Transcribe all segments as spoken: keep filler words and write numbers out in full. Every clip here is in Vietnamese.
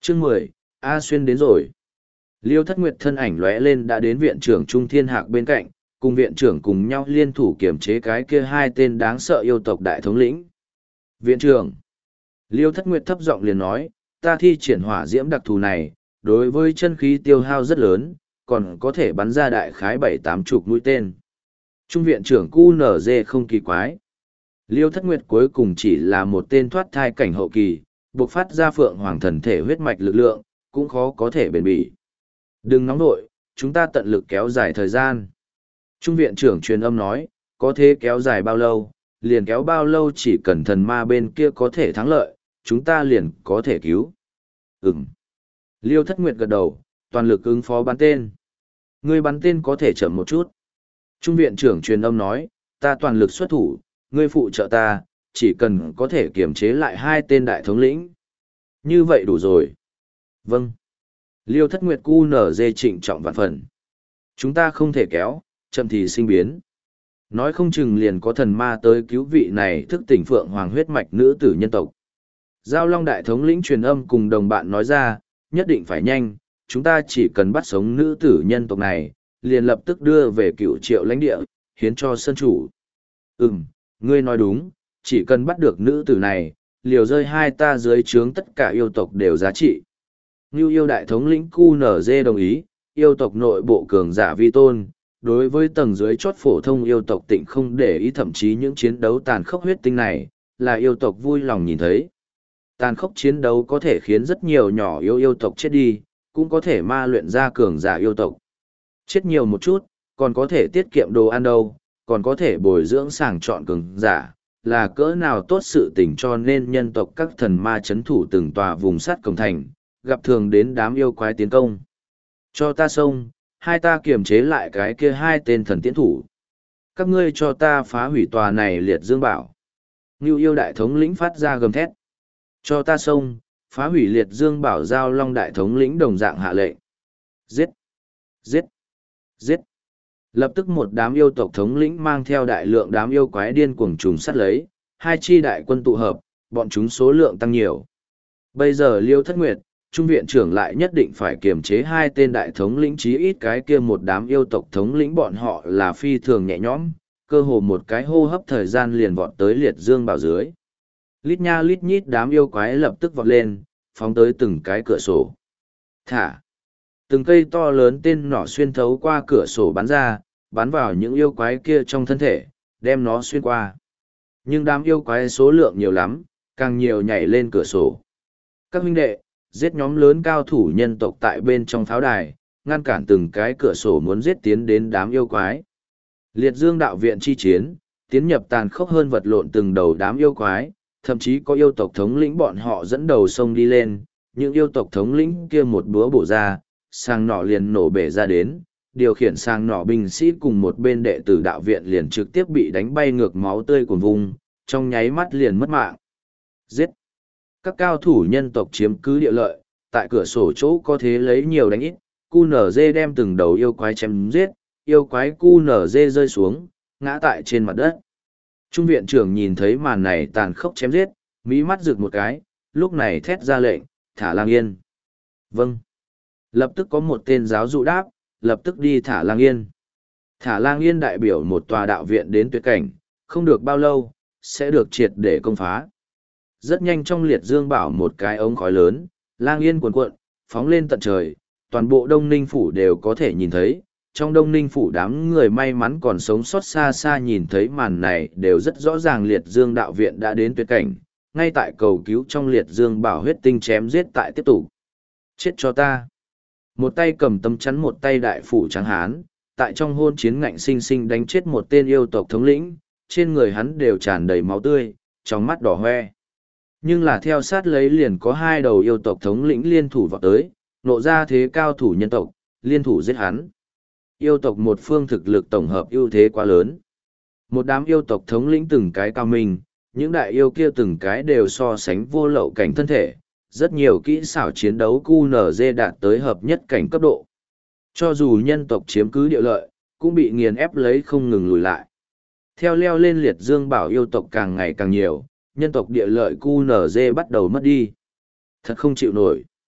Chương mười, A Xuyên đến rồi. Liêu Thất Nguyệt thân ảnh lóe lên đã đến viện trưởng Trung Thiên Hạc bên cạnh, cùng viện trưởng cùng nhau liên thủ kiểm chế cái kia hai tên đáng sợ yêu tộc đại thống lĩnh. Viện trưởng. Liêu Thất Nguyệt thấp giọng liền nói, ta thi triển hỏa diễm đặc thù này, đối với chân khí tiêu hao rất lớn, còn có thể bắn ra đại khái bảy tám chục mũi tên. Trung viện trưởng cu nở dê không kỳ quái. Liêu Thất Nguyệt cuối cùng chỉ là một tên thoát thai cảnh hậu kỳ, buộc phát ra phượng hoàng thần thể huyết mạch lực lượng, cũng khó có thể bền bỉ. Đừng nóng nội, chúng ta tận lực kéo dài thời gian. Trung viện trưởng truyền âm nói, có thể kéo dài bao lâu, liền kéo bao lâu, chỉ cần thần ma bên kia có thể thắng lợi, chúng ta liền có thể cứu. Ừm. Liêu Thất Nguyệt gật đầu, toàn lực ứng phó bắn tên. Ngươi bắn tên có thể chậm một chút. Trung viện trưởng truyền âm nói, ta toàn lực xuất thủ, ngươi phụ trợ ta, chỉ cần có thể kiềm chế lại hai tên đại thống lĩnh. Như vậy đủ rồi. Vâng. Liêu Thất Nguyệt cu nở dê trịnh trọng vạn phần. Chúng ta không thể kéo, chậm thì sinh biến. Nói không chừng liền có thần ma tới cứu vị này thức tỉnh phượng hoàng huyết mạch nữ tử nhân tộc. Giao Long đại thống lĩnh truyền âm cùng đồng bạn nói ra, nhất định phải nhanh, chúng ta chỉ cần bắt sống nữ tử nhân tộc này, liền lập tức đưa về cựu triệu lãnh địa, hiến cho sân chủ. Ừm, ngươi nói đúng, chỉ cần bắt được nữ tử này, liều rơi hai ta dưới trướng tất cả yêu tộc đều giá trị. Ngưu yêu đại thống lĩnh cu nở dê đồng ý, yêu tộc nội bộ cường giả vi tôn, đối với tầng dưới chót phổ thông yêu tộc tịnh không để ý, thậm chí những chiến đấu tàn khốc huyết tinh này, là yêu tộc vui lòng nhìn thấy. Tàn khốc chiến đấu có thể khiến rất nhiều nhỏ yêu yêu tộc chết đi, cũng có thể ma luyện ra cường giả yêu tộc. Chết nhiều một chút, còn có thể tiết kiệm đồ ăn đâu, còn có thể bồi dưỡng sàng chọn cường giả, là cỡ nào tốt sự tình, cho nên nhân tộc các thần ma chấn thủ từng tòa vùng sắt cổng thành, gặp thường đến đám yêu quái tiến công. Cho ta xông, hai ta kiềm chế lại cái kia hai tên thần tiến thủ. Các ngươi cho ta phá hủy tòa này liệt dương bảo. Ngưu yêu đại thống lĩnh phát ra gầm thét. Cho ta xông, phá hủy liệt dương bảo. Giao Long đại thống lĩnh đồng dạng hạ lệnh. Giết! Giết! Giết! Lập tức một đám yêu tộc thống lĩnh mang theo đại lượng đám yêu quái điên cuồng trùng sát lấy, hai chi đại quân tụ hợp, bọn chúng số lượng tăng nhiều. Bây giờ Liêu Thất Nguyệt, Trung viện trưởng lại nhất định phải kiềm chế hai tên đại thống lĩnh, chí ít cái kia một đám yêu tộc thống lĩnh bọn họ là phi thường nhẹ nhõm, cơ hồ một cái hô hấp thời gian liền vọt tới liệt dương bảo dưới. Lít nha lít nhít đám yêu quái lập tức vọt lên, phóng tới từng cái cửa sổ. Thả! Từng cây to lớn tên nỏ xuyên thấu qua cửa sổ bắn ra, bắn vào những yêu quái kia trong thân thể, đem nó xuyên qua. Nhưng đám yêu quái số lượng nhiều lắm, càng nhiều nhảy lên cửa sổ. Các huynh đệ, giết nhóm lớn cao thủ nhân tộc tại bên trong pháo đài, ngăn cản từng cái cửa sổ muốn giết tiến đến đám yêu quái. Liệt dương đạo viện chi chiến, tiến nhập tàn khốc hơn vật lộn từng đầu đám yêu quái, thậm chí có yêu tộc thống lĩnh bọn họ dẫn đầu sông đi lên, những yêu tộc thống lĩnh kia một búa bổ ra, sang nỏ liền nổ bể ra đến, điều khiển sang nỏ binh sĩ cùng một bên đệ tử đạo viện liền trực tiếp bị đánh bay ngược máu tươi cuồn vùng, trong nháy mắt liền mất mạng. Giết! Các cao thủ nhân tộc chiếm cứ địa lợi, tại cửa sổ chỗ có thế lấy nhiều đánh ít, cu nở dê đem từng đầu yêu quái chém giết, yêu quái cu nở dê rơi xuống, ngã tại trên mặt đất. Trung viện trưởng nhìn thấy màn này tàn khốc chém giết, mí mắt rực một cái, lúc này thét ra lệnh, thả Lang Yên. Vâng. Lập tức có một tên giáo dụ đáp, lập tức đi thả Lang Yên. Thả Lang Yên đại biểu một tòa đạo viện đến tuyệt cảnh, không được bao lâu, sẽ được triệt để công phá. Rất nhanh trong liệt dương bảo một cái ống khói lớn, Lang Yên cuồn cuộn, phóng lên tận trời, toàn bộ Đông Ninh Phủ đều có thể nhìn thấy. Trong Đông Ninh Phủ đám người may mắn còn sống sót xa xa nhìn thấy màn này đều rất rõ ràng liệt dương đạo viện đã đến tuyệt cảnh, ngay tại cầu cứu trong liệt dương bảo huyết tinh chém giết tại tiếp tục. Chết cho ta! Một tay cầm tấm chắn, một tay đại phủ trắng hán, tại trong hôn chiến ngạnh sinh sinh đánh chết một tên yêu tộc thống lĩnh, trên người hắn đều tràn đầy máu tươi, trong mắt đỏ hoe. Nhưng là theo sát lấy liền có hai đầu yêu tộc thống lĩnh liên thủ vào tới, nộ ra thế cao thủ nhân tộc, liên thủ giết hắn. Yêu tộc một phương thực lực tổng hợp ưu thế quá lớn. Một đám yêu tộc thống lĩnh từng cái cao minh, những đại yêu kia từng cái đều so sánh vô lậu cảnh thân thể, rất nhiều kỹ xảo chiến đấu cu nở dê đạt tới hợp nhất cảnh cấp độ. Cho dù nhân tộc chiếm cứ địa lợi, cũng bị nghiền ép lấy không ngừng lùi lại. Theo leo lên liệt dương bảo yêu tộc càng ngày càng nhiều, nhân tộc địa lợi cu nở dê bắt đầu mất đi. Thật không chịu nổi.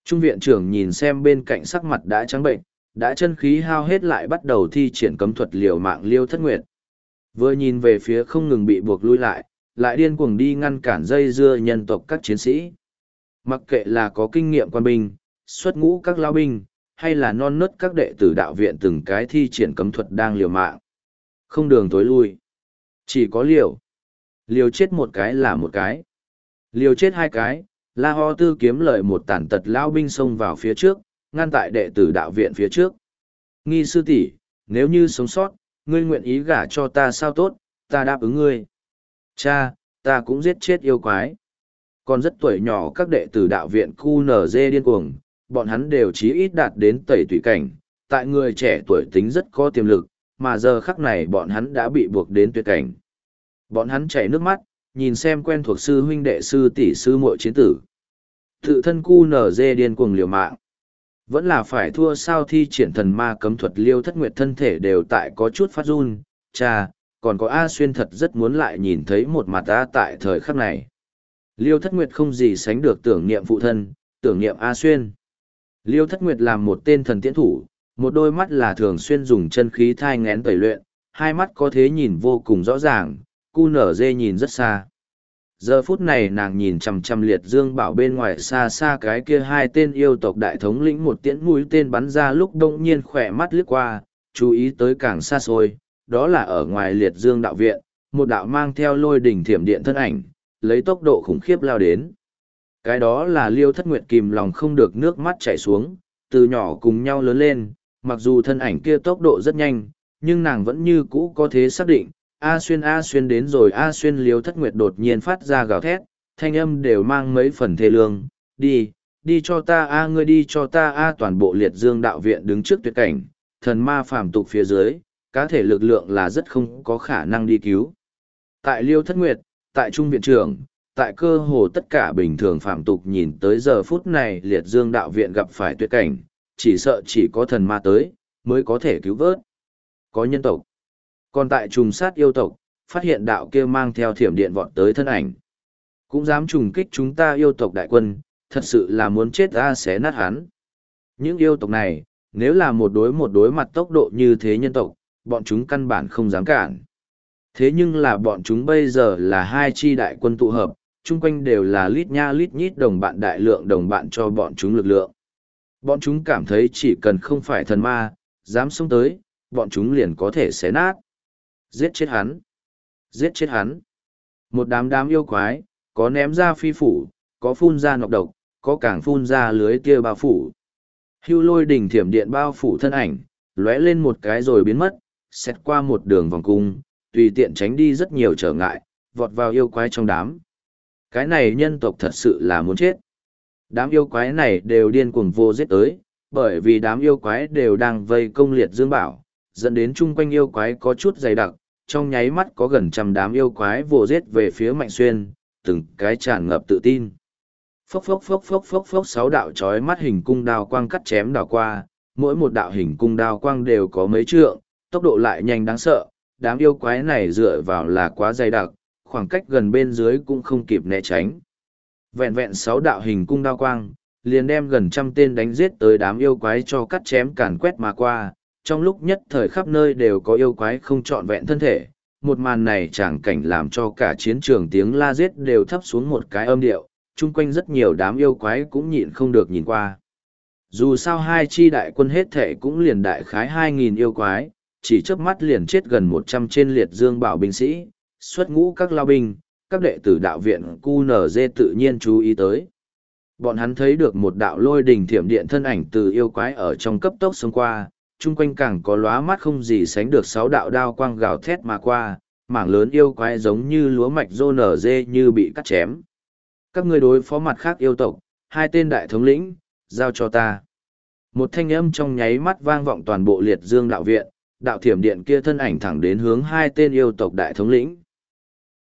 Trung viện trưởng nhìn xem bên cạnh sắc mặt đã trắng bệnh, đã chân khí hao hết lại bắt đầu thi triển cấm thuật liều mạng Liêu Thất Nguyệt. Vừa nhìn về phía không ngừng bị buộc lui lại, lại điên cuồng đi ngăn cản dây dưa nhân tộc các chiến sĩ. Mặc kệ là có kinh nghiệm quan binh, xuất ngũ các lao binh, hay là non nớt các đệ tử đạo viện từng cái thi triển cấm thuật đang liều mạng. Không đường tối lui. Chỉ có liều. Liều chết một cái là một cái. Liều chết hai cái, La Ho Tư kiếm lợi một tàn tật lao binh xông vào phía trước, ngăn tại đệ tử đạo viện phía trước. Nghi sư tỷ, nếu như sống sót, ngươi nguyện ý gả cho ta sao tốt, ta đáp ứng ngươi. Cha, ta cũng giết chết yêu quái. Còn rất tuổi nhỏ các đệ tử đạo viện khu nở dê điên cuồng, bọn hắn đều chí ít đạt đến tẩy tùy cảnh, tại người trẻ tuổi tính rất có tiềm lực, mà giờ khắc này bọn hắn đã bị buộc đến tuyệt cảnh. Bọn hắn chảy nước mắt, nhìn xem quen thuộc sư huynh đệ sư tỷ sư muội chiến tử. Tự thân cu nở dê điên cuồng liều mạng. Vẫn là phải thua sao thi triển thần ma cấm thuật Liêu Thất Nguyệt thân thể đều tại có chút phát run, cha, còn có A Xuyên thật rất muốn lại nhìn thấy một mặt A tại thời khắc này. Liêu Thất Nguyệt không gì sánh được tưởng niệm phụ thân, tưởng niệm A Xuyên. Liêu Thất Nguyệt làm một tên thần tiễn thủ, một đôi mắt là thường xuyên dùng chân khí thai ngén tẩy luyện, hai mắt có thế nhìn vô cùng rõ ràng, cu nở dê nhìn rất xa. Giờ phút này nàng nhìn chằm chằm liệt dương bảo bên ngoài xa xa cái kia hai tên yêu tộc đại thống lĩnh một tiễn mũi tên bắn ra lúc đông nhiên khỏe mắt liếc qua, chú ý tới càng xa xôi, đó là ở ngoài liệt dương đạo viện, một đạo mang theo lôi đỉnh thiểm điện thân ảnh, lấy tốc độ khủng khiếp lao đến. Cái đó là Liêu Thất Nguyệt kìm lòng không được nước mắt chảy xuống, từ nhỏ cùng nhau lớn lên, mặc dù thân ảnh kia tốc độ rất nhanh, nhưng nàng vẫn như cũ có thế xác định, A Xuyên A Xuyên đến rồi A Xuyên. Liêu Thất Nguyệt đột nhiên phát ra gào thét, thanh âm đều mang mấy phần thê lương, đi, đi cho ta A ngươi đi cho ta A toàn bộ liệt dương đạo viện đứng trước tuyệt cảnh, thần ma phàm tục phía dưới, cá thể lực lượng là rất không có khả năng đi cứu. Tại Liêu Thất Nguyệt, tại Trung viện trưởng, tại cơ hồ tất cả bình thường phàm tục nhìn tới giờ phút này liệt dương đạo viện gặp phải tuyệt cảnh, chỉ sợ chỉ có thần ma tới, mới có thể cứu vớt. Có nhân tộc. Còn tại trùng sát yêu tộc, phát hiện đạo kia mang theo thiểm điện vọt tới thân ảnh. Cũng dám trùng kích chúng ta yêu tộc đại quân, thật sự là muốn chết ra xé nát hắn. Những yêu tộc này, nếu là một đối một đối mặt tốc độ như thế nhân tộc, bọn chúng căn bản không dám cản. Thế nhưng là bọn chúng bây giờ là hai chi đại quân tụ hợp, chung quanh đều là lít nha lít nhít đồng bạn đại lượng đồng bạn cho bọn chúng lực lượng. Bọn chúng cảm thấy chỉ cần không phải thần ma, dám xông tới, bọn chúng liền có thể xé nát. Giết chết hắn! Giết chết hắn! Một đám đám yêu quái, có ném ra phi phủ, có phun ra nọc độc, có càng phun ra lưới tia bao phủ. Hưu lôi đỉnh thiểm điện bao phủ thân ảnh, lóe lên một cái rồi biến mất, xét qua một đường vòng cung, tùy tiện tránh đi rất nhiều trở ngại, vọt vào yêu quái trong đám. Cái này nhân tộc thật sự là muốn chết. Đám yêu quái này đều điên cuồng vô giết tới, bởi vì đám yêu quái đều đang vây công liệt dương bảo, dẫn đến chung quanh yêu quái có chút dày đặc, trong nháy mắt có gần trăm đám yêu quái vồ giết về phía Mạnh Xuyên, từng cái tràn ngập tự tin. Phốc phốc phốc phốc phốc phốc sáu đạo chói mắt hình cung đao quang cắt chém đảo qua, mỗi một đạo hình cung đao quang đều có mấy trượng, tốc độ lại nhanh đáng sợ, đám yêu quái này dựa vào là quá dày đặc, khoảng cách gần bên dưới cũng không kịp né tránh. Vẹn vẹn sáu đạo hình cung đao quang, liền đem gần trăm tên đánh giết tới đám yêu quái cho cắt chém càn quét mà qua, trong lúc nhất thời khắp nơi đều có yêu quái không trọn vẹn thân thể. Một màn này chẳng cảnh làm cho cả chiến trường tiếng la giết đều thấp xuống một cái âm điệu, chung quanh rất nhiều đám yêu quái cũng nhịn không được nhìn qua. Dù sao hai chi đại quân hết thể cũng liền đại khái hai nghìn yêu quái, chỉ chớp mắt liền chết gần một trăm trên liệt dương bảo binh sĩ, xuất ngũ các lao binh, các đệ tử đạo viện cu nở dê tự nhiên chú ý tới. Bọn hắn thấy được một đạo lôi đình thiểm điện thân ảnh từ yêu quái ở trong cấp tốc xông qua, chung quanh càng có lóa mắt không gì sánh được sáu đạo đao quang gào thét mà qua, mảng lớn yêu quái giống như lúa mạch rô nở dê như bị cắt chém. Các ngươi đối phó mặt khác yêu tộc, hai tên đại thống lĩnh, giao cho ta. Một thanh âm trong nháy mắt vang vọng toàn bộ liệt dương đạo viện, đạo thiểm điện kia thân ảnh thẳng đến hướng hai tên yêu tộc đại thống lĩnh.